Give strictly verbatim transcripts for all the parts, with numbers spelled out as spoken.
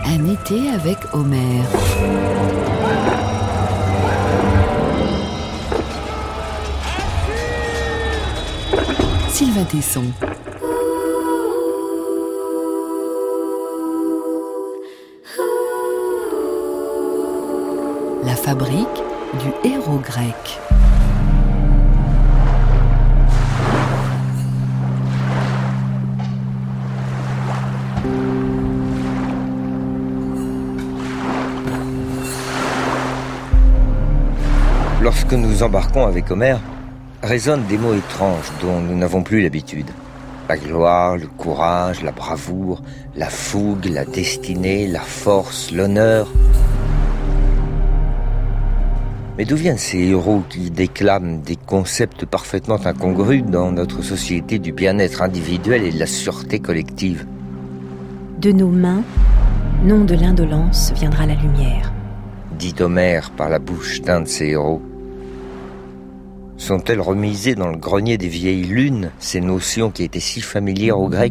Un été avec Homère. Sylvain Tesson. La fabrique du héros grec. Lorsque nous embarquons avec Homère, résonnent des mots étranges dont nous n'avons plus l'habitude. La gloire, le courage, la bravoure, la fougue, la destinée, la force, l'honneur. Mais d'où viennent ces héros qui déclament des concepts parfaitement incongrus dans notre société du bien-être individuel et de la sûreté collective ? De nos mains, non de l'indolence, viendra la lumière. Dit Homère par la bouche d'un de ses héros. Sont-elles remisées dans le grenier des vieilles lunes, ces notions qui étaient si familières aux Grecs ?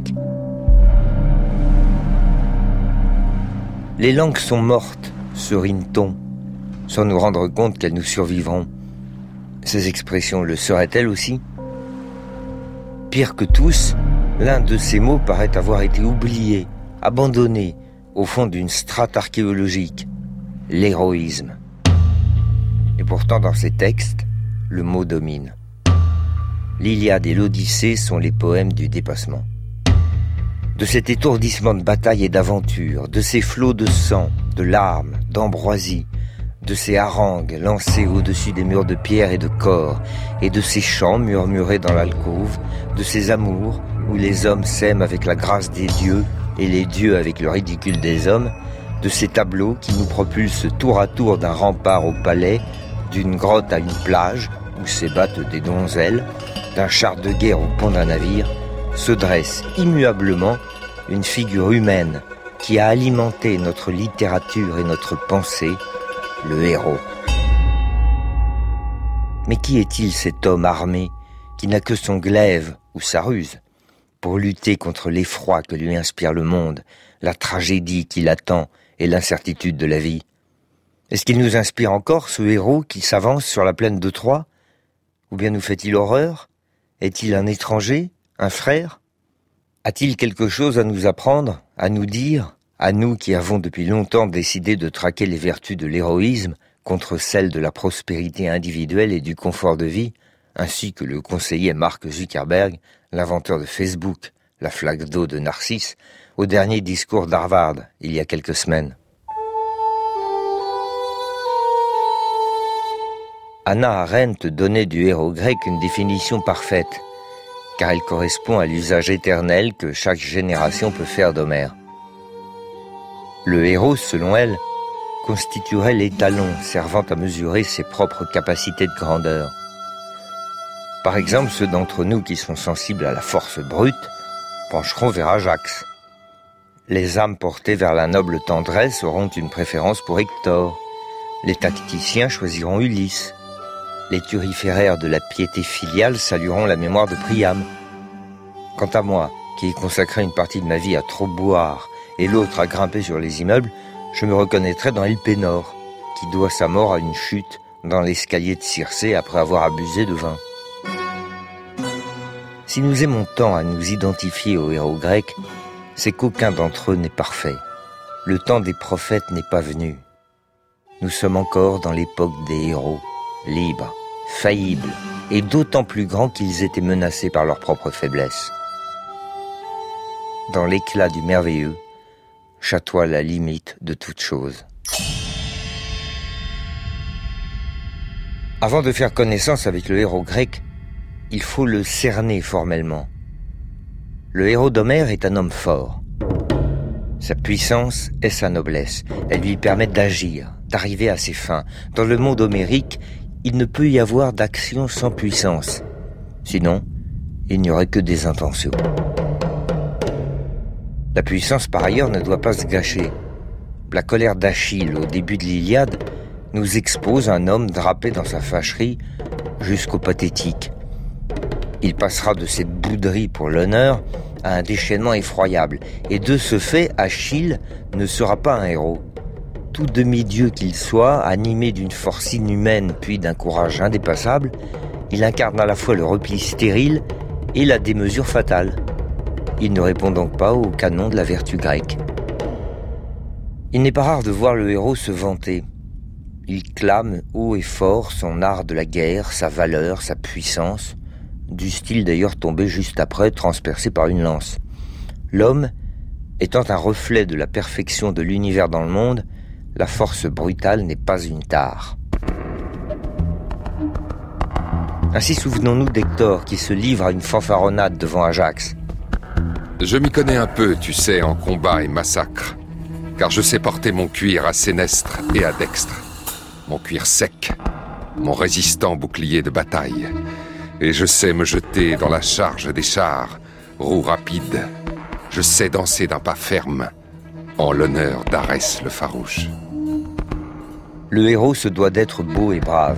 Les langues sont mortes, serine-t-on, sans nous rendre compte qu'elles nous survivront. Ces expressions le seraient-elles aussi ? Pire que tous, l'un de ces mots paraît avoir été oublié, abandonné, au fond d'une strate archéologique, l'héroïsme. Et pourtant, dans ces textes, le mot domine. L'Iliade et l'Odyssée sont les poèmes du dépassement. De cet étourdissement de bataille et d'aventure, de ces flots de sang, de larmes, d'ambroisie, de ces harangues lancées au-dessus des murs de pierre et de corps, et de ces chants murmurés dans l'alcôve, de ces amours où les hommes s'aiment avec la grâce des dieux et les dieux avec le ridicule des hommes, de ces tableaux qui nous propulsent tour à tour d'un rempart au palais, d'une grotte à une plage où s'ébattent des donzelles, d'un char de guerre au pont d'un navire, se dresse immuablement une figure humaine qui a alimenté notre littérature et notre pensée, le héros. Mais qui est-il cet homme armé qui n'a que son glaive ou sa ruse pour lutter contre l'effroi que lui inspire le monde, la tragédie qui l'attend et l'incertitude de la vie ? Est-ce qu'il nous inspire encore, ce héros qui s'avance sur la plaine de Troie ? Ou bien nous fait-il horreur ? Est-il un étranger, un frère ? A-t-il quelque chose à nous apprendre, à nous dire, à nous qui avons depuis longtemps décidé de traquer les vertus de l'héroïsme contre celles de la prospérité individuelle et du confort de vie, ainsi que le conseillait Mark Zuckerberg, l'inventeur de Facebook, la flaque d'eau de Narcisse, au dernier discours d'Harvard, il y a quelques semaines. Hannah Arendt donnait du héros grec une définition parfaite, car elle correspond à l'usage éternel que chaque génération peut faire d'Homère. Le héros, selon elle, constituerait l'étalon servant à mesurer ses propres capacités de grandeur. Par exemple, ceux d'entre nous qui sont sensibles à la force brute pencheront vers Ajax. Les âmes portées vers la noble tendresse auront une préférence pour Hector. Les tacticiens choisiront Ulysse. Les turiféraires de la piété filiale salueront la mémoire de Priam. Quant à moi, qui ai consacré une partie de ma vie à trop boire et l'autre à grimper sur les immeubles, je me reconnaîtrai dans Elpénor, qui doit sa mort à une chute dans l'escalier de Circé après avoir abusé de vin. Si nous aimons tant à nous identifier aux héros grecs, c'est qu'aucun d'entre eux n'est parfait. Le temps des prophètes n'est pas venu. Nous sommes encore dans l'époque des héros, libres, faillibles, et d'autant plus grands qu'ils étaient menacés par leur propre faiblesse. Dans l'éclat du merveilleux, chatoie la limite de toute chose. Avant de faire connaissance avec le héros grec, il faut le cerner formellement. Le héros d'Homère est un homme fort. Sa puissance est sa noblesse. Elle lui permet d'agir, d'arriver à ses fins. Dans le monde homérique, il ne peut y avoir d'action sans puissance. Sinon, il n'y aurait que des intentions. La puissance, par ailleurs, ne doit pas se gâcher. La colère d'Achille, au début de l'Iliade, nous expose un homme drapé dans sa fâcherie jusqu'au pathétique. Il passera de cette bouderie pour l'honneur à un déchaînement effroyable. Et de ce fait, Achille ne sera pas un héros. Tout demi-dieu qu'il soit, animé d'une force inhumaine puis d'un courage indépassable, il incarne à la fois le repli stérile et la démesure fatale. Il ne répond donc pas au canon de la vertu grecque. Il n'est pas rare de voir le héros se vanter. Il clame haut et fort son art de la guerre, sa valeur, sa puissance, du style d'ailleurs tombé juste après, transpercé par une lance. L'homme, étant un reflet de la perfection de l'univers dans le monde, la force brutale n'est pas une tare. Ainsi souvenons-nous d'Hector qui se livre à une fanfaronnade devant Ajax. Je m'y connais un peu, tu sais, en combat et massacre, car je sais porter mon cuir à sénestre et à dextre, mon cuir sec, mon résistant bouclier de bataille, et je sais me jeter dans la charge des chars, roue rapide, je sais danser d'un pas ferme, en l'honneur d'Arès le farouche. Le héros se doit d'être beau et brave.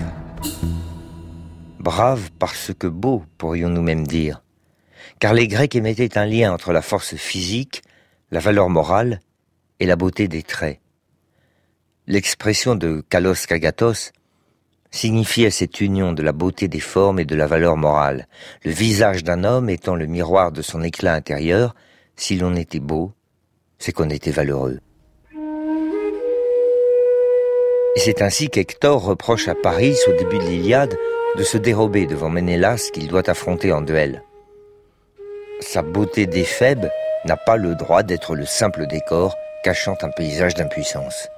Brave parce que beau, pourrions-nous même dire. Car les Grecs émettaient un lien entre la force physique, la valeur morale et la beauté des traits. L'expression de kalos kagatos signifiait cette union de la beauté des formes et de la valeur morale, le visage d'un homme étant le miroir de son éclat intérieur. Si l'on était beau, c'est qu'on était valeureux. Et c'est ainsi qu'Hector reproche à Paris, au début de l'Iliade, de se dérober devant Ménélas qu'il doit affronter en duel. Sa beauté d'éphèbe n'a pas le droit d'être le simple décor cachant un paysage d'impuissance.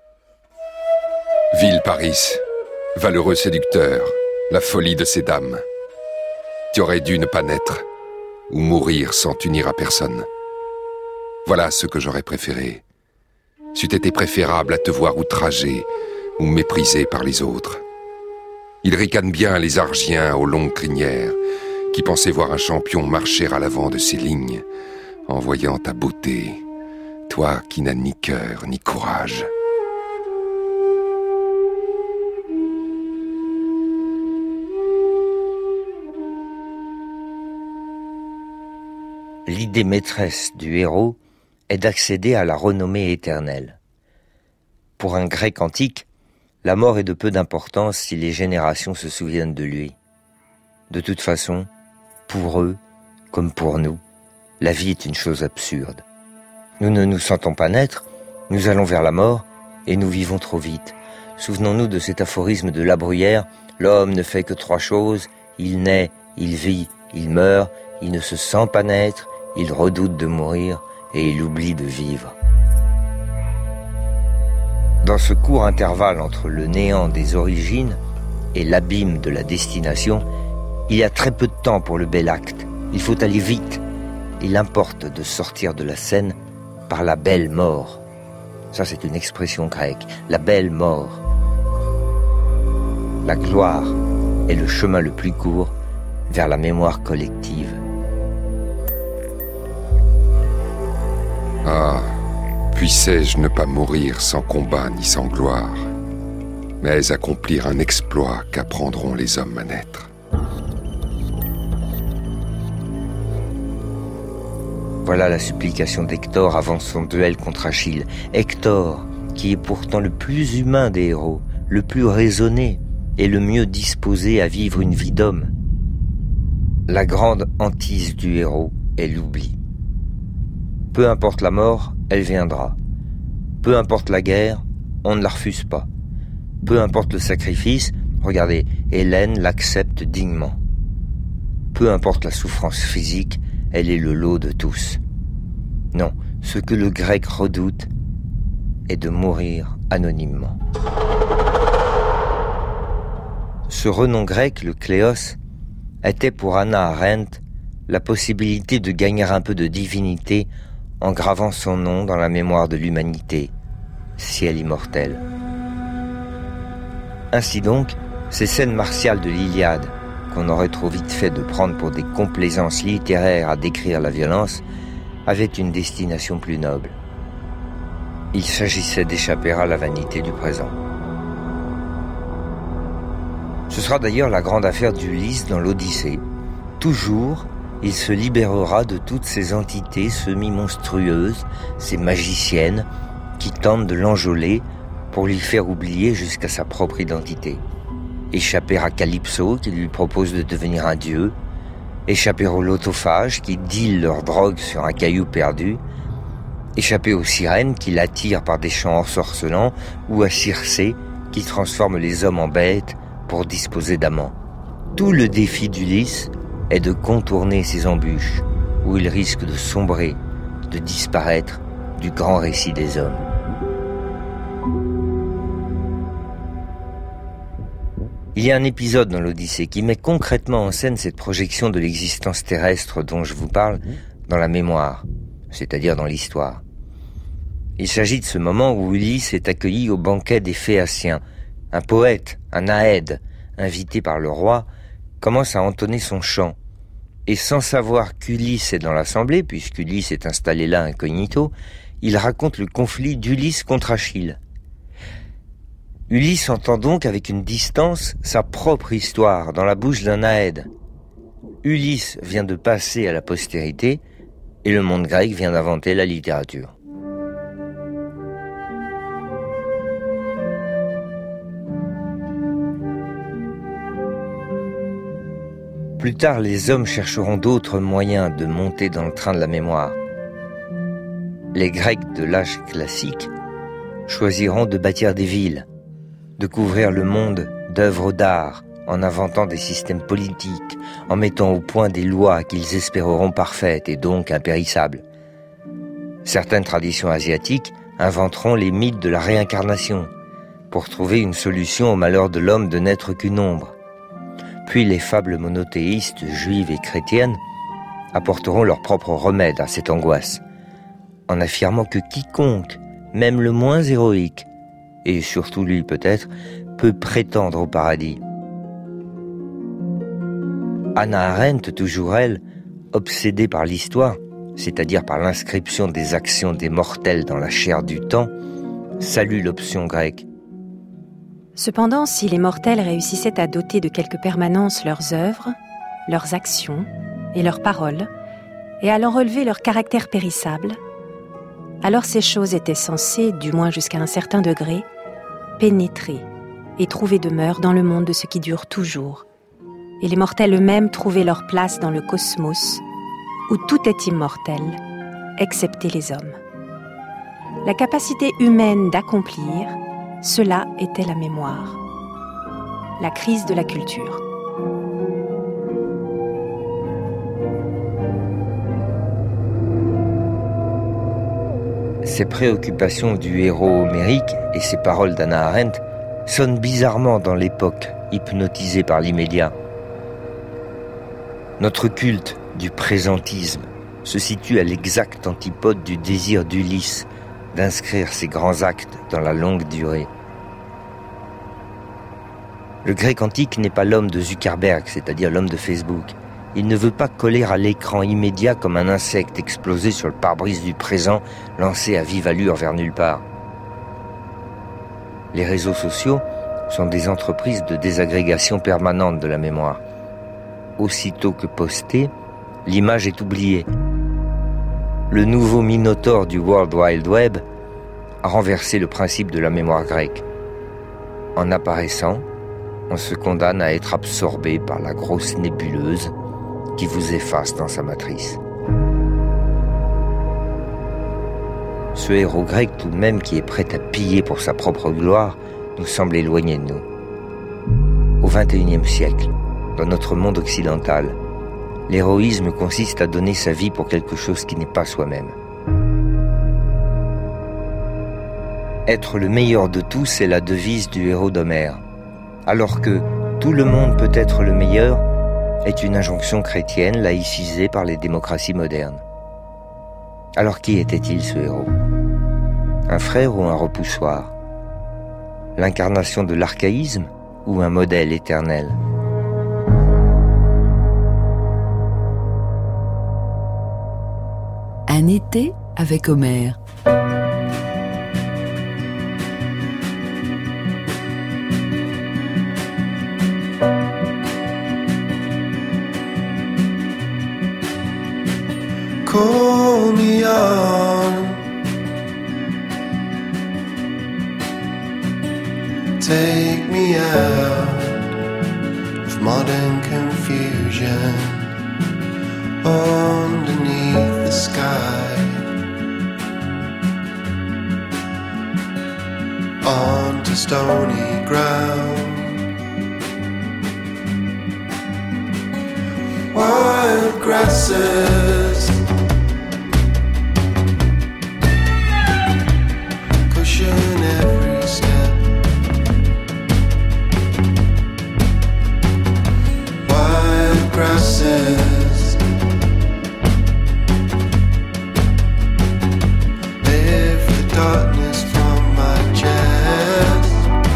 Ville Paris, valeureux séducteur, la folie de ces dames. Tu aurais dû ne pas naître, ou mourir sans t'unir à personne. Voilà ce que j'aurais préféré. C'eût été préférable à te voir outragé ou méprisé par les autres. Ils ricanent bien les Argiens aux longues crinières, qui pensaient voir un champion marcher à l'avant de ses lignes, en voyant ta beauté, toi qui n'as ni cœur ni courage. L'idée maîtresse du héros est d'accéder à la renommée éternelle. Pour un Grec antique, la mort est de peu d'importance si les générations se souviennent de lui. De toute façon, pour eux, comme pour nous, la vie est une chose absurde. Nous ne nous sentons pas naître, nous allons vers la mort et nous vivons trop vite. Souvenons-nous de cet aphorisme de La Bruyère, « L'homme ne fait que trois choses, il naît, il vit, il meurt, il ne se sent pas naître, il redoute de mourir et il oublie de vivre. » Dans ce court intervalle entre le néant des origines et l'abîme de la destination, il y a très peu de temps pour le bel acte. Il faut aller vite. Il importe de sortir de la scène par la belle mort. Ça, c'est une expression grecque. La belle mort. La gloire est le chemin le plus court vers la mémoire collective. Ah, puissais-je ne pas mourir sans combat ni sans gloire, mais accomplir un exploit qu'apprendront les hommes à naître. Voilà la supplication d'Hector avant son duel contre Achille. Hector, qui est pourtant le plus humain des héros, le plus raisonné et le mieux disposé à vivre une vie d'homme. La grande hantise du héros est l'oubli. Peu importe la mort, elle viendra. Peu importe la guerre, on ne la refuse pas. Peu importe le sacrifice, regardez, Hélène l'accepte dignement. Peu importe la souffrance physique, elle est le lot de tous. Non, ce que le grec redoute est de mourir anonymement. Ce renom grec, le Kléos, était pour Hannah Arendt la possibilité de gagner un peu de divinité en gravant son nom dans la mémoire de l'humanité, ciel immortel. Ainsi donc, ces scènes martiales de l'Iliade, qu'on aurait trop vite fait de prendre pour des complaisances littéraires à décrire la violence, avaient une destination plus noble. Il s'agissait d'échapper à la vanité du présent. Ce sera d'ailleurs la grande affaire d'Ulysse dans l'Odyssée. Toujours, il se libérera de toutes ces entités semi-monstrueuses, ces magiciennes, qui tentent de l'enjôler pour lui faire oublier jusqu'à sa propre identité. Échapper à Calypso, qui lui propose de devenir un dieu, échapper aux lotophages, qui dealent leur drogue sur un caillou perdu, échapper aux sirènes, qui l'attirent par des chants ensorcelants, ou à Circé, qui transforme les hommes en bêtes pour disposer d'amants. Tout le défi d'Ulysse est de contourner ces embûches, où il risque de sombrer, de disparaître du grand récit des hommes. Il y a un épisode dans l'Odyssée qui met concrètement en scène cette projection de l'existence terrestre dont je vous parle dans la mémoire, c'est-à-dire dans l'histoire. Il s'agit de ce moment où Ulysse est accueilli au banquet des Phéaciens. Un poète, un Aède, invité par le roi, commence à entonner son chant. Et sans savoir qu'Ulysse est dans l'assemblée, puisqu'Ulysse est installé là incognito, il raconte le conflit d'Ulysse contre Achille. Ulysse entend donc avec une distance sa propre histoire dans la bouche d'un Aède. Ulysse vient de passer à la postérité et le monde grec vient d'inventer la littérature. Plus tard, les hommes chercheront d'autres moyens de monter dans le train de la mémoire. Les Grecs de l'âge classique choisiront de bâtir des villes, de couvrir le monde d'œuvres d'art, en inventant des systèmes politiques, en mettant au point des lois qu'ils espéreront parfaites et donc impérissables. Certaines traditions asiatiques inventeront les mythes de la réincarnation, pour trouver une solution au malheur de l'homme de n'être qu'une ombre. Puis les fables monothéistes juives et chrétiennes apporteront leur propre remède à cette angoisse, en affirmant que quiconque, même le moins héroïque, et surtout lui peut-être, peut prétendre au paradis. Hannah Arendt, toujours elle, obsédée par l'histoire, c'est-à-dire par l'inscription des actions des mortels dans la chair du temps, salue l'option grecque. Cependant, si les mortels réussissaient à doter de quelque permanence leurs œuvres, leurs actions et leurs paroles, et à leur relever leur caractère périssable, alors ces choses étaient censées, du moins jusqu'à un certain degré, pénétrer et trouver demeure dans le monde de ce qui dure toujours, et les mortels eux-mêmes trouver leur place dans le cosmos, où tout est immortel, excepté les hommes. La capacité humaine d'accomplir, cela était la mémoire. La crise de la culture. Ces préoccupations du héros homérique et ces paroles d'Hannah Arendt sonnent bizarrement dans l'époque, hypnotisée par l'immédiat. Notre culte du présentisme se situe à l'exact antipode du désir d'Ulysse d'inscrire ses grands actes dans la longue durée. Le grec antique n'est pas l'homme de Zuckerberg, c'est-à-dire l'homme de Facebook. Il ne veut pas coller à l'écran immédiat comme un insecte explosé sur le pare-brise du présent, lancé à vive allure vers nulle part. Les réseaux sociaux sont des entreprises de désagrégation permanente de la mémoire. Aussitôt que postée, l'image est oubliée. Le nouveau Minotaure du World Wide Web a renversé le principe de la mémoire grecque. En apparaissant, on se condamne à être absorbé par la grosse nébuleuse qui vous efface dans sa matrice. Ce héros grec tout de même qui est prêt à piller pour sa propre gloire nous semble éloigné de nous. Au vingt et unième siècle, dans notre monde occidental, l'héroïsme consiste à donner sa vie pour quelque chose qui n'est pas soi-même. Être le meilleur de tous est la devise du héros d'Homère, alors que tout le monde peut être le meilleur est une injonction chrétienne laïcisée par les démocraties modernes. Alors qui était-il ce héros ? Un frère ou un repoussoir ? L'incarnation de l'archaïsme ou un modèle éternel ? Un été avec Homère. Take me out of modern confusion underneath the sky, onto stony ground. Wild grasses cushion every step. Wild grasses lift the darkness from my chest.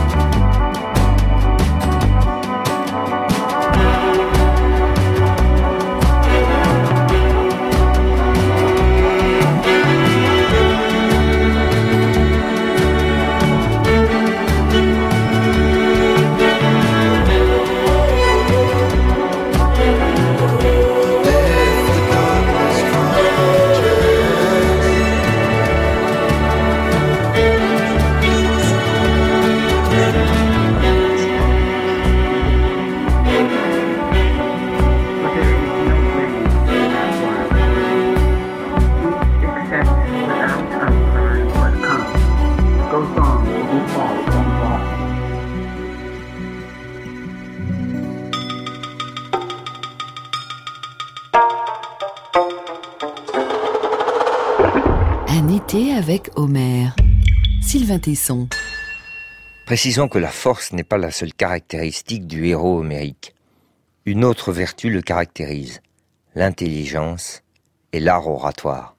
Un été avec Homère. Sylvain Tesson. Précisons que la force n'est pas la seule caractéristique du héros homérique. Une autre vertu le caractérise, l'intelligence et l'art oratoire.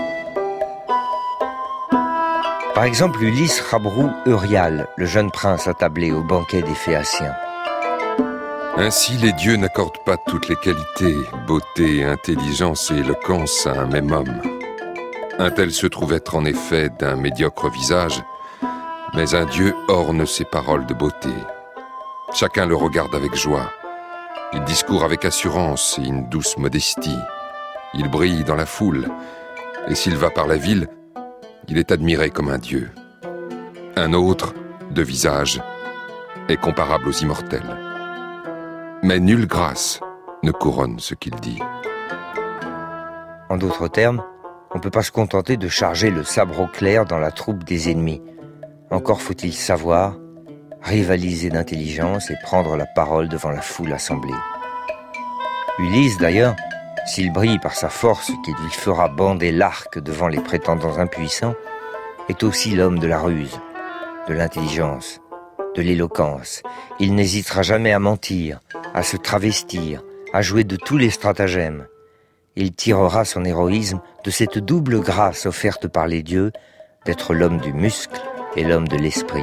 Par exemple, Ulysse rabroue Euryale, le jeune prince attablé au banquet des Phéaciens. Ainsi, les dieux n'accordent pas toutes les qualités, beauté, intelligence et éloquence à un même homme. Un tel se trouve être en effet d'un médiocre visage, mais un dieu orne ses paroles de beauté. Chacun le regarde avec joie. Il discourt avec assurance et une douce modestie. Il brille dans la foule, et s'il va par la ville, il est admiré comme un dieu. Un autre, de visage, est comparable aux immortels. Mais nulle grâce ne couronne ce qu'il dit. En d'autres termes, on ne peut pas se contenter de charger le sabre au clair dans la troupe des ennemis. Encore faut-il savoir, rivaliser d'intelligence et prendre la parole devant la foule assemblée. Ulysse, d'ailleurs, s'il brille par sa force qui lui fera bander l'arc devant les prétendants impuissants, est aussi l'homme de la ruse, de l'intelligence, de l'éloquence. Il n'hésitera jamais à mentir, à se travestir, à jouer de tous les stratagèmes. Il tirera son héroïsme de cette double grâce offerte par les dieux d'être l'homme du muscle et l'homme de l'esprit.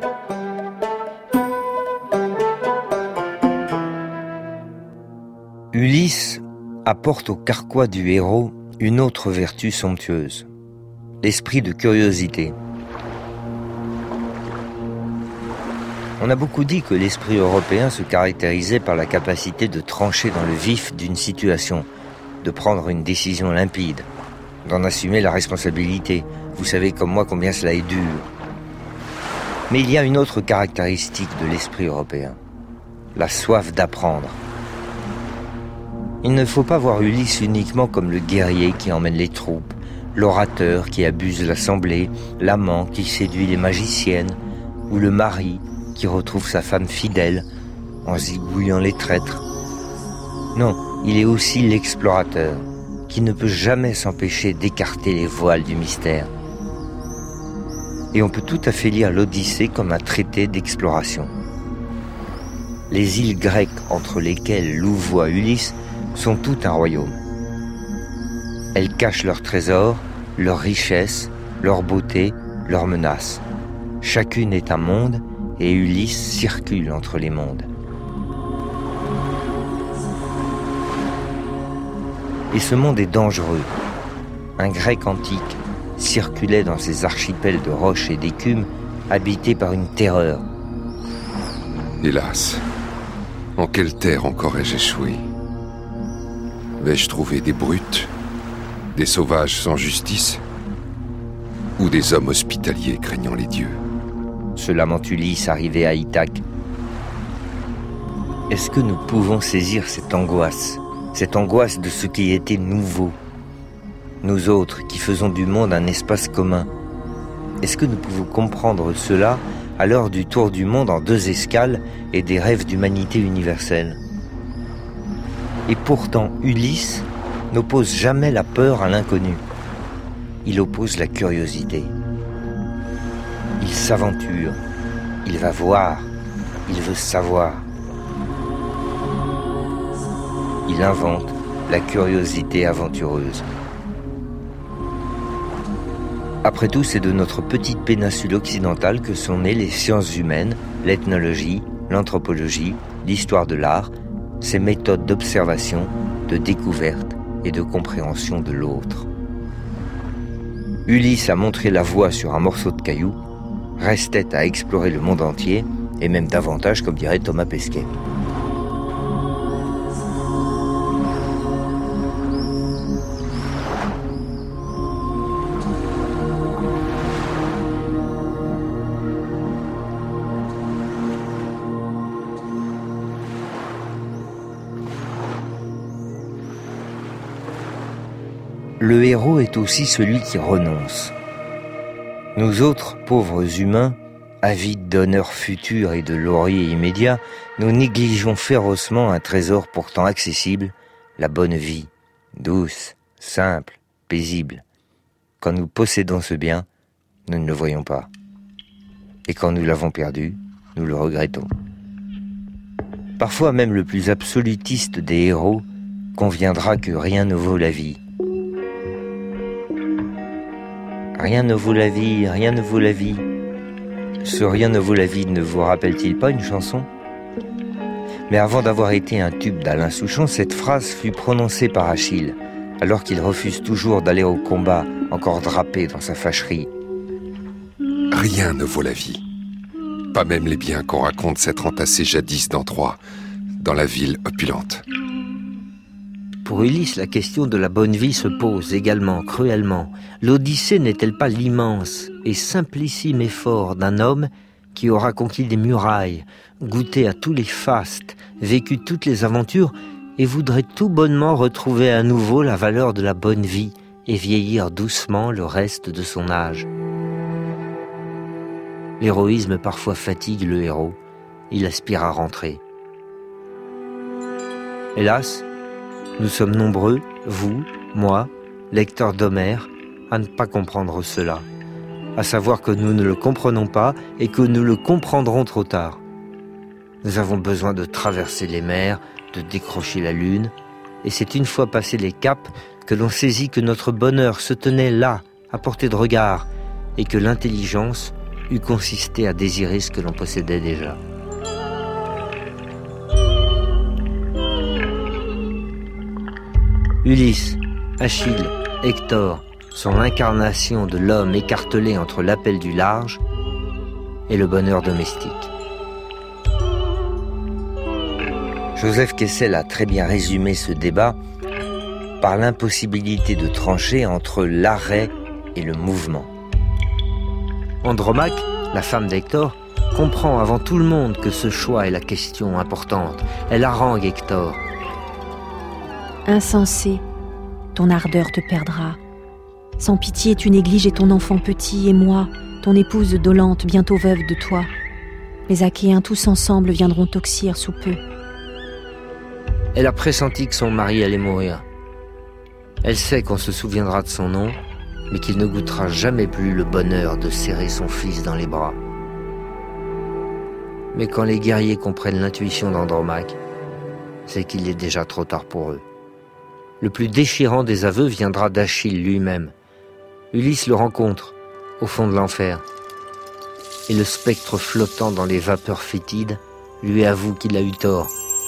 Ulysse apporte au carquois du héros une autre vertu somptueuse, l'esprit de curiosité. On a beaucoup dit que l'esprit européen se caractérisait par la capacité de trancher dans le vif d'une situation, de prendre une décision limpide, d'en assumer la responsabilité. Vous savez comme moi combien cela est dur. Mais il y a une autre caractéristique de l'esprit européen, la soif d'apprendre. Il ne faut pas voir Ulysse uniquement comme le guerrier qui emmène les troupes, l'orateur qui abuse l'assemblée, l'amant qui séduit les magiciennes, ou le mari qui retrouve sa femme fidèle en zigouillant les traîtres. Non, il est aussi l'explorateur, qui ne peut jamais s'empêcher d'écarter les voiles du mystère. Et on peut tout à fait lire l'Odyssée comme un traité d'exploration. Les îles grecques entre lesquelles louvoie Ulysse sont tout un royaume. Elles cachent leurs trésors, leurs richesses, leur beauté, leurs menaces. Chacune est un monde et Ulysse circule entre les mondes. Et ce monde est dangereux. Un Grec antique circulait dans ces archipels de roches et d'écume habités par une terreur. Hélas, en quelle terre encore ai-je échoué? Vais-je trouver des brutes, des sauvages sans justice, ou des hommes hospitaliers craignant les dieux? se lamente Ulysse arrivé à Ithaque. Est-ce que nous pouvons saisir cette angoisse, cette angoisse de ce qui était nouveau? Nous autres qui faisons du monde un espace commun, est-ce que nous pouvons comprendre cela à l'heure du tour du monde en deux escales et des rêves d'humanité universelle? Et pourtant, Ulysse n'oppose jamais la peur à l'inconnu. Il oppose la curiosité. Il s'aventure, il va voir, il veut savoir. Il invente la curiosité aventureuse. Après tout, c'est de notre petite péninsule occidentale que sont nées les sciences humaines, l'ethnologie, l'anthropologie, l'histoire de l'art, ces méthodes d'observation, de découverte et de compréhension de l'autre. Ulysse a montré la voie sur un morceau de caillou, restait à explorer le monde entier, et même davantage, comme dirait Thomas Pesquet. Le héros est aussi celui qui renonce. Nous autres, pauvres humains, avides d'honneur futur et de lauriers immédiats, nous négligeons férocement un trésor pourtant accessible, la bonne vie, douce, simple, paisible. Quand nous possédons ce bien, nous ne le voyons pas. Et quand nous l'avons perdu, nous le regrettons. Parfois même le plus absolutiste des héros conviendra que rien ne vaut la vie. Rien ne vaut la vie, rien ne vaut la vie. Ce rien ne vaut la vie ne vous rappelle-t-il pas une chanson? Mais avant d'avoir été un tube d'Alain Souchon, cette phrase fut prononcée par Achille, alors qu'il refuse toujours d'aller au combat, encore drapé dans sa fâcherie. Rien ne vaut la vie. Pas même les biens qu'on raconte s'être entassés jadis dans Troie, dans la ville opulente. Pour Ulysse, la question de la bonne vie se pose également, cruellement. L'Odyssée n'est-elle pas l'immense et simplissime effort d'un homme qui aura conquis des murailles, goûté à tous les fastes, vécu toutes les aventures et voudrait tout bonnement retrouver à nouveau la valeur de la bonne vie et vieillir doucement le reste de son âge? L'héroïsme parfois fatigue le héros. Il aspire à rentrer. Hélas, nous sommes nombreux, vous, moi, lecteurs d'Homère, à ne pas comprendre cela, à savoir que nous ne le comprenons pas et que nous le comprendrons trop tard. Nous avons besoin de traverser les mers, de décrocher la lune, et c'est une fois passés les caps que l'on saisit que notre bonheur se tenait là, à portée de regard, et que l'intelligence eût consisté à désirer ce que l'on possédait déjà. Ulysse, Achille, Hector sont l'incarnation de l'homme écartelé entre l'appel du large et le bonheur domestique. Joseph Kessel a très bien résumé ce débat par l'impossibilité de trancher entre l'arrêt et le mouvement. Andromaque, la femme d'Hector, comprend avant tout le monde que ce choix est la question importante. Elle harangue Hector. Insensé, ton ardeur te perdra. Sans pitié, tu négliges ton enfant petit et moi, ton épouse dolente, bientôt veuve de toi. Les Achéens tous ensemble viendront t'oxyre sous peu. Elle a pressenti que son mari allait mourir. Elle sait qu'on se souviendra de son nom, mais qu'il ne goûtera jamais plus le bonheur de serrer son fils dans les bras. Mais quand les guerriers comprennent l'intuition d'Andromaque, c'est qu'il est déjà trop tard pour eux. Le plus déchirant des aveux viendra d'Achille lui-même. Ulysse le rencontre, au fond de l'enfer. Et le spectre flottant dans les vapeurs fétides lui avoue qu'il a eu tort.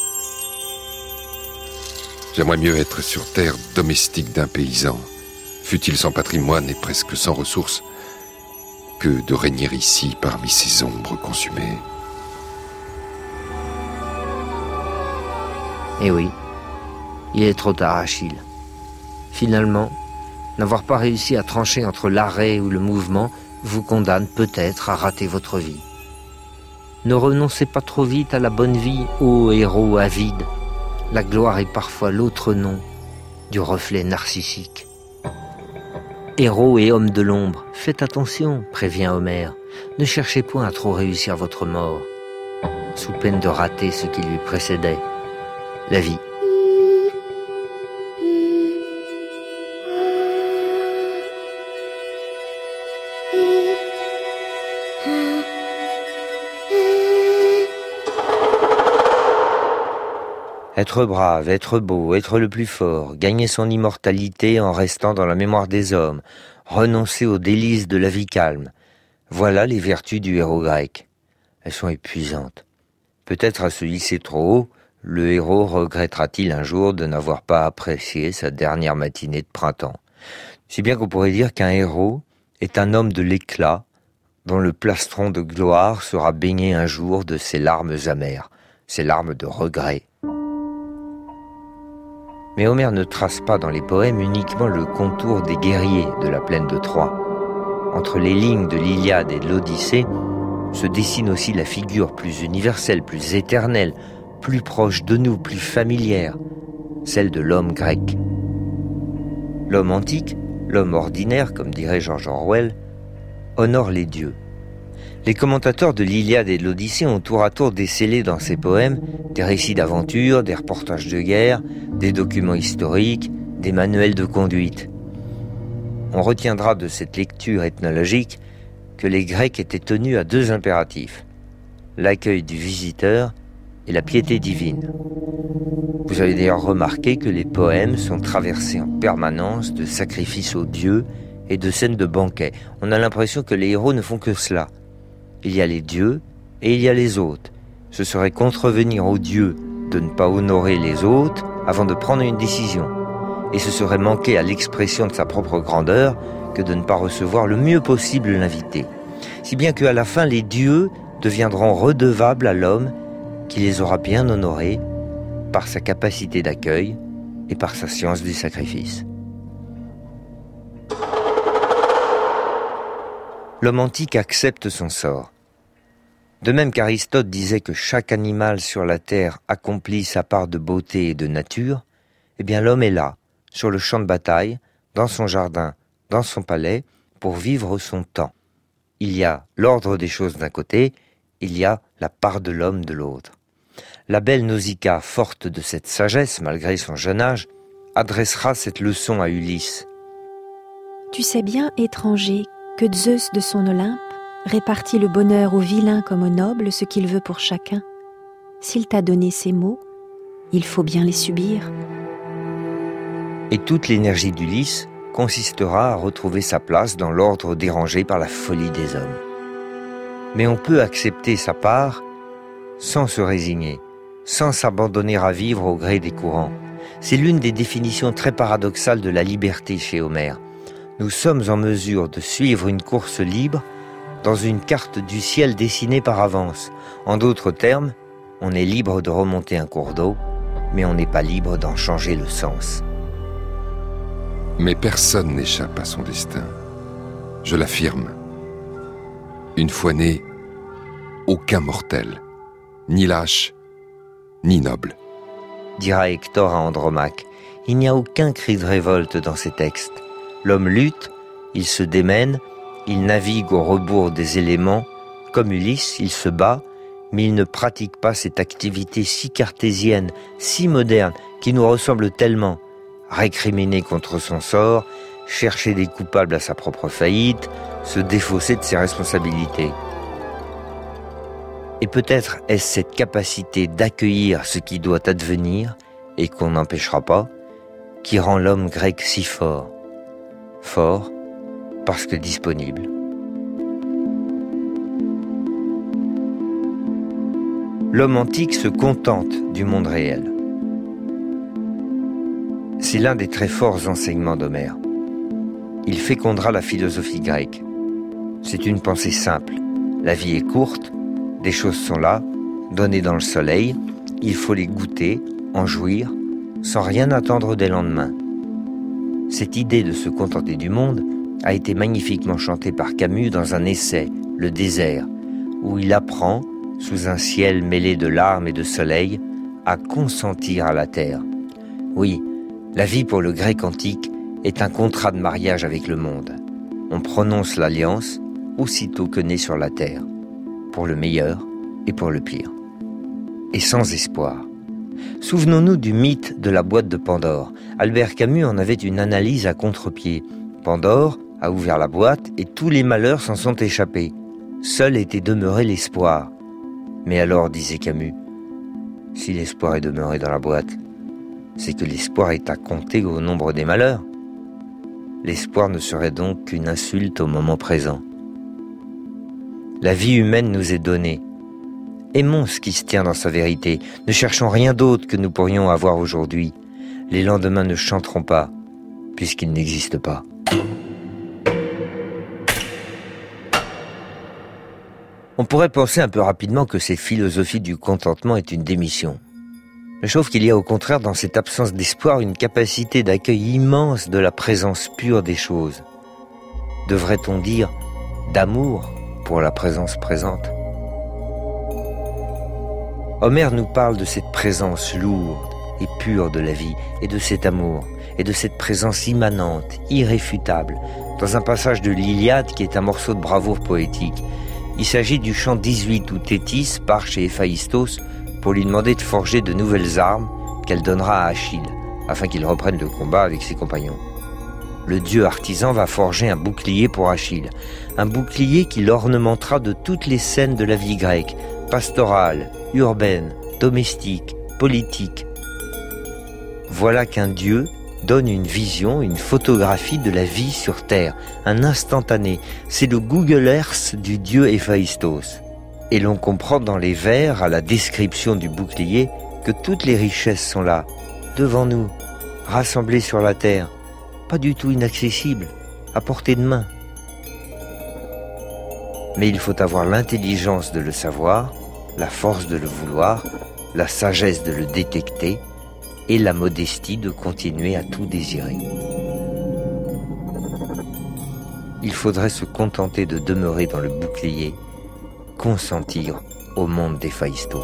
J'aimerais mieux être sur terre domestique d'un paysan, fût-il sans patrimoine et presque sans ressources, que de régner ici parmi ces ombres consumées. Eh oui, il est trop tard, Achille. Finalement, n'avoir pas réussi à trancher entre l'arrêt ou le mouvement vous condamne peut-être à rater votre vie. Ne renoncez pas trop vite à la bonne vie, ô héros avide. La gloire est parfois l'autre nom du reflet narcissique. Héros et hommes de l'ombre, faites attention, prévient Homère. Ne cherchez point à trop réussir votre mort, sous peine de rater ce qui lui précédait, la vie. Être brave, être beau, être le plus fort, gagner son immortalité en restant dans la mémoire des hommes, renoncer aux délices de la vie calme. Voilà les vertus du héros grec. Elles sont épuisantes. Peut-être à se hisser trop haut, le héros regrettera-t-il un jour de n'avoir pas apprécié sa dernière matinée de printemps. Si bien qu'on pourrait dire qu'un héros est un homme de l'éclat, dont le plastron de gloire sera baigné un jour de ses larmes amères, ses larmes de regret. Mais Homère ne trace pas dans les poèmes uniquement le contour des guerriers de la plaine de Troie. Entre les lignes de l'Iliade et de l'Odyssée se dessine aussi la figure plus universelle, plus éternelle, plus proche de nous, plus familière, celle de l'homme grec. L'homme antique, l'homme ordinaire, comme dirait George Orwell, honore les dieux. Les commentateurs de l'Iliade et de l'Odyssée ont tour à tour décelé dans ces poèmes des récits d'aventure, des reportages de guerre, des documents historiques, des manuels de conduite. On retiendra de cette lecture ethnologique que les Grecs étaient tenus à deux impératifs, l'accueil du visiteur et la piété divine. Vous avez d'ailleurs remarqué que les poèmes sont traversés en permanence de sacrifices aux dieux et de scènes de banquets. On a l'impression que les héros ne font que cela. Il y a les dieux et il y a les hôtes. Ce serait contrevenir aux dieux de ne pas honorer les hôtes avant de prendre une décision. Et ce serait manquer à l'expression de sa propre grandeur que de ne pas recevoir le mieux possible l'invité. Si bien qu'à la fin, les dieux deviendront redevables à l'homme qui les aura bien honorés par sa capacité d'accueil et par sa science du sacrifice. L'homme antique accepte son sort. De même qu'Aristote disait que chaque animal sur la terre accomplit sa part de beauté et de nature, eh bien l'homme est là, sur le champ de bataille, dans son jardin, dans son palais, pour vivre son temps. Il y a l'ordre des choses d'un côté, il y a la part de l'homme de l'autre. La belle Nausicaa, forte de cette sagesse, malgré son jeune âge, adressera cette leçon à Ulysse. Tu sais bien, étranger, que Zeus de son Olympe répartit le bonheur aux vilains comme aux nobles ce qu'il veut pour chacun. S'il t'a donné ces mots, il faut bien les subir. Et toute l'énergie d'Ulysse consistera à retrouver sa place dans l'ordre dérangé par la folie des hommes. Mais on peut accepter sa part sans se résigner, sans s'abandonner à vivre au gré des courants. C'est l'une des définitions très paradoxales de la liberté chez Homère. Nous sommes en mesure de suivre une course libre dans une carte du ciel dessinée par avance. En d'autres termes, on est libre de remonter un cours d'eau, mais on n'est pas libre d'en changer le sens. Mais personne n'échappe à son destin. Je l'affirme. Une fois né, aucun mortel, ni lâche, ni noble. Dira Hector à Andromaque, il n'y a aucun cri de révolte dans ces textes. L'homme lutte, il se démène, il navigue au rebours des éléments. Comme Ulysse, il se bat, mais il ne pratique pas cette activité si cartésienne, si moderne, qui nous ressemble tellement. Récriminer contre son sort, chercher des coupables à sa propre faillite, se défausser de ses responsabilités. Et peut-être est-ce cette capacité d'accueillir ce qui doit advenir, et qu'on n'empêchera pas, qui rend l'homme grec si fort. Fort parce que disponible. L'homme antique se contente du monde réel. C'est l'un des très forts enseignements d'Homère. Il fécondera la philosophie grecque. C'est une pensée simple. La vie est courte, des choses sont là, données dans le soleil, il faut les goûter, en jouir, sans rien attendre des lendemains. Cette idée de se contenter du monde a été magnifiquement chantée par Camus dans un essai, Le désert, où il apprend, sous un ciel mêlé de larmes et de soleil, à consentir à la terre. Oui, la vie pour le grec antique est un contrat de mariage avec le monde. On prononce l'alliance aussitôt que né sur la terre, pour le meilleur et pour le pire. Et sans espoir. Souvenons-nous du mythe de la boîte de Pandore. Albert Camus en avait une analyse à contre-pied. Pandore a ouvert la boîte et tous les malheurs s'en sont échappés. Seul était demeuré l'espoir. Mais alors, disait Camus, si l'espoir est demeuré dans la boîte, c'est que l'espoir est à compter au nombre des malheurs. L'espoir ne serait donc qu'une insulte au moment présent. La vie humaine nous est donnée. Aimons ce qui se tient dans sa vérité. Ne cherchons rien d'autre que nous pourrions avoir aujourd'hui. Les lendemains ne chanteront pas, puisqu'ils n'existent pas. On pourrait penser un peu rapidement que cette philosophie du contentement est une démission. Mais je trouve qu'il y a au contraire dans cette absence d'espoir une capacité d'accueil immense de la présence pure des choses. Devrait-on dire d'amour pour la présence présente ? Homère nous parle de cette présence lourde et pure de la vie, et de cet amour, et de cette présence immanente, irréfutable, dans un passage de l'Iliade qui est un morceau de bravoure poétique. Il s'agit du chant dix-huit où Thétis part chez Héphaïstos pour lui demander de forger de nouvelles armes qu'elle donnera à Achille, afin qu'il reprenne le combat avec ses compagnons. Le dieu artisan va forger un bouclier pour Achille, un bouclier qui l'ornementera de toutes les scènes de la vie grecque, pastorale, urbaine, domestique, politique. Voilà qu'un dieu donne une vision, une photographie de la vie sur Terre, un instantané. C'est le Google Earth du dieu Héphaïstos. Et l'on comprend dans les vers, à la description du bouclier, que toutes les richesses sont là, devant nous, rassemblées sur la Terre, pas du tout inaccessibles, à portée de main. Mais il faut avoir l'intelligence de le savoir, la force de le vouloir, la sagesse de le détecter, et la modestie de continuer à tout désirer. Il faudrait se contenter de demeurer dans le bouclier, consentir au monde d'Héphaïstos.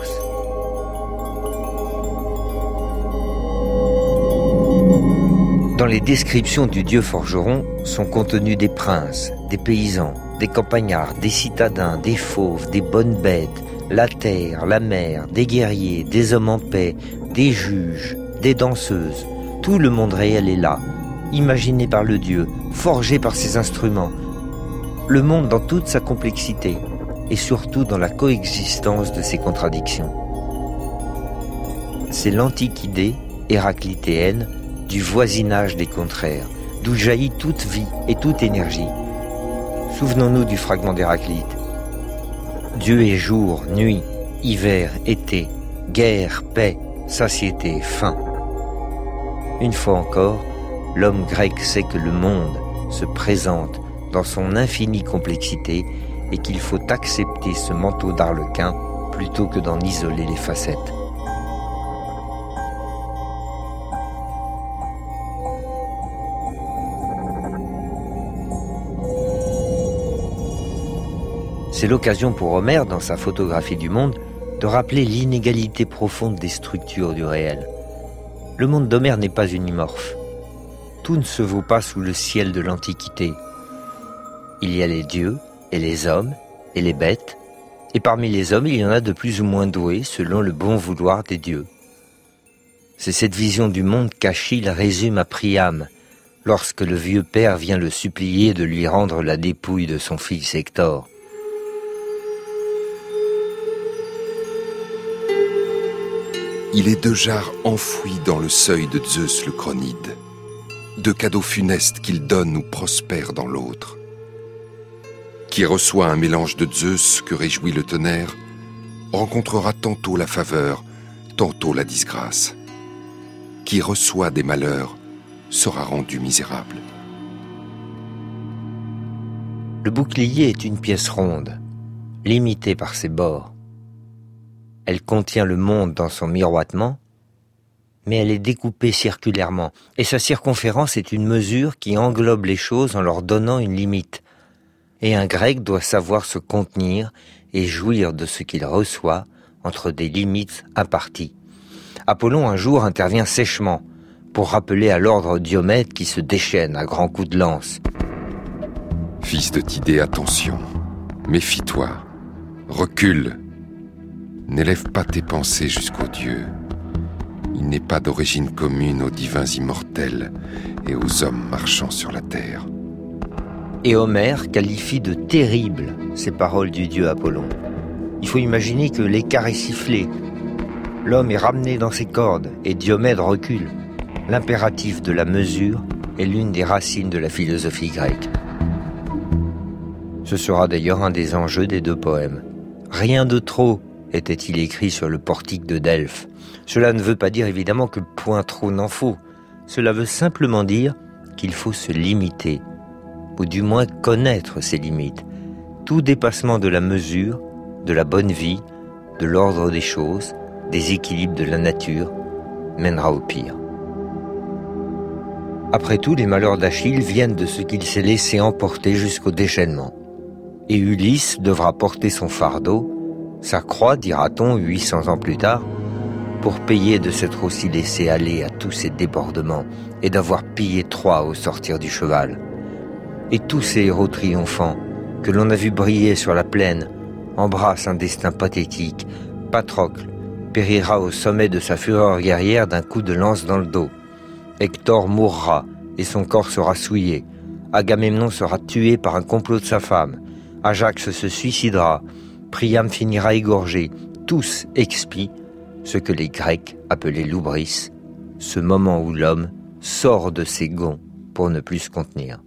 Dans les descriptions du dieu forgeron sont contenus des princes, des paysans, des campagnards, des citadins, des fauves, des bonnes bêtes, la terre, la mer, des guerriers, des hommes en paix, des juges, des danseuses. Tout le monde réel est là, imaginé par le dieu, forgé par ses instruments. Le monde dans toute sa complexité, et surtout dans la coexistence de ses contradictions. C'est l'antique idée, héraclitéenne, du voisinage des contraires, d'où jaillit toute vie et toute énergie. Souvenons-nous du fragment d'Héraclite. Dieu est jour, nuit, hiver, été, guerre, paix, satiété, faim. Une fois encore, l'homme grec sait que le monde se présente dans son infinie complexité et qu'il faut accepter ce manteau d'arlequin plutôt que d'en isoler les facettes. C'est l'occasion pour Homère, dans sa photographie du monde, de rappeler l'inégalité profonde des structures du réel. Le monde d'Homère n'est pas unimorphe. Tout ne se vaut pas sous le ciel de l'Antiquité. Il y a les dieux, et les hommes, et les bêtes, et parmi les hommes, il y en a de plus ou moins doués selon le bon vouloir des dieux. C'est cette vision du monde qu'Achille résume à Priam, lorsque le vieux père vient le supplier de lui rendre la dépouille de son fils Hector. Il est deux jarres enfouies dans le seuil de Zeus le Chronide, deux cadeaux funestes qu'il donne ou prospère dans l'autre. Qui reçoit un mélange de Zeus que réjouit le tonnerre, rencontrera tantôt la faveur, tantôt la disgrâce. Qui reçoit des malheurs sera rendu misérable. Le bouclier est une pièce ronde, limitée par ses bords. Elle contient le monde dans son miroitement, mais elle est découpée circulairement, et sa circonférence est une mesure qui englobe les choses en leur donnant une limite. Et un grec doit savoir se contenir et jouir de ce qu'il reçoit entre des limites imparties. Apollon un jour intervient sèchement pour rappeler à l'ordre Diomède qui se déchaîne à grands coups de lance. Fils de Tidée, attention, méfie-toi, recule, n'élève pas tes pensées jusqu'aux dieux. Il n'est pas d'origine commune aux divins immortels et aux hommes marchant sur la terre. Et Homère qualifie de terribles ces paroles du dieu Apollon. Il faut imaginer que l'écart est sifflé. L'homme est ramené dans ses cordes et Diomède recule. L'impératif de la mesure est l'une des racines de la philosophie grecque. Ce sera d'ailleurs un des enjeux des deux poèmes. Rien de trop était-il écrit sur le portique de Delphes. Cela ne veut pas dire évidemment que point trop n'en faut. Cela veut simplement dire qu'il faut se limiter, ou du moins connaître ses limites. Tout dépassement de la mesure, de la bonne vie, de l'ordre des choses, des équilibres de la nature, mènera au pire. Après tout, les malheurs d'Achille viennent de ce qu'il s'est laissé emporter jusqu'au déchaînement. Et Ulysse devra porter son fardeau, sa croix, dira-t-on, huit cents ans plus tard, pour payer de s'être aussi laissé aller à tous ces débordements et d'avoir pillé Troie au sortir du cheval. Et tous ces héros triomphants que l'on a vus briller sur la plaine embrassent un destin pathétique. Patrocle périra au sommet de sa fureur guerrière d'un coup de lance dans le dos. Hector mourra et son corps sera souillé. Agamemnon sera tué par un complot de sa femme. Ajax se suicidera. Priam finira égorgé. Tous expient ce que les Grecs appelaient l'oubris, ce moment où l'homme sort de ses gonds pour ne plus se contenir.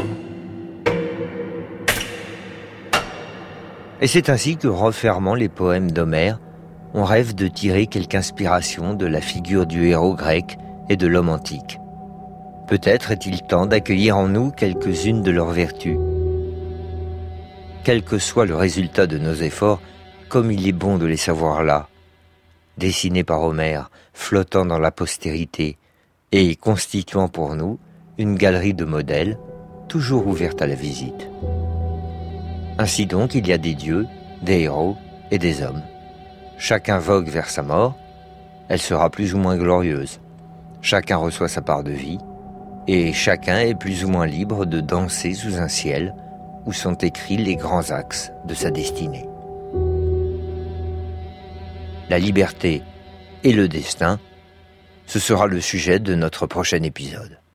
Et c'est ainsi que, refermant les poèmes d'Homère, on rêve de tirer quelque inspiration de la figure du héros grec et de l'homme antique. Peut-être est-il temps d'accueillir en nous quelques-unes de leurs vertus. Quel que soit le résultat de nos efforts, comme il est bon de les savoir là, dessinés par Homère, flottant dans la postérité et constituant pour nous une galerie de modèles toujours ouverte à la visite. Ainsi donc, il y a des dieux, des héros et des hommes. Chacun vogue vers sa mort, elle sera plus ou moins glorieuse. Chacun reçoit sa part de vie, et chacun est plus ou moins libre de danser sous un ciel où sont écrits les grands axes de sa destinée. La liberté et le destin, ce sera le sujet de notre prochain épisode.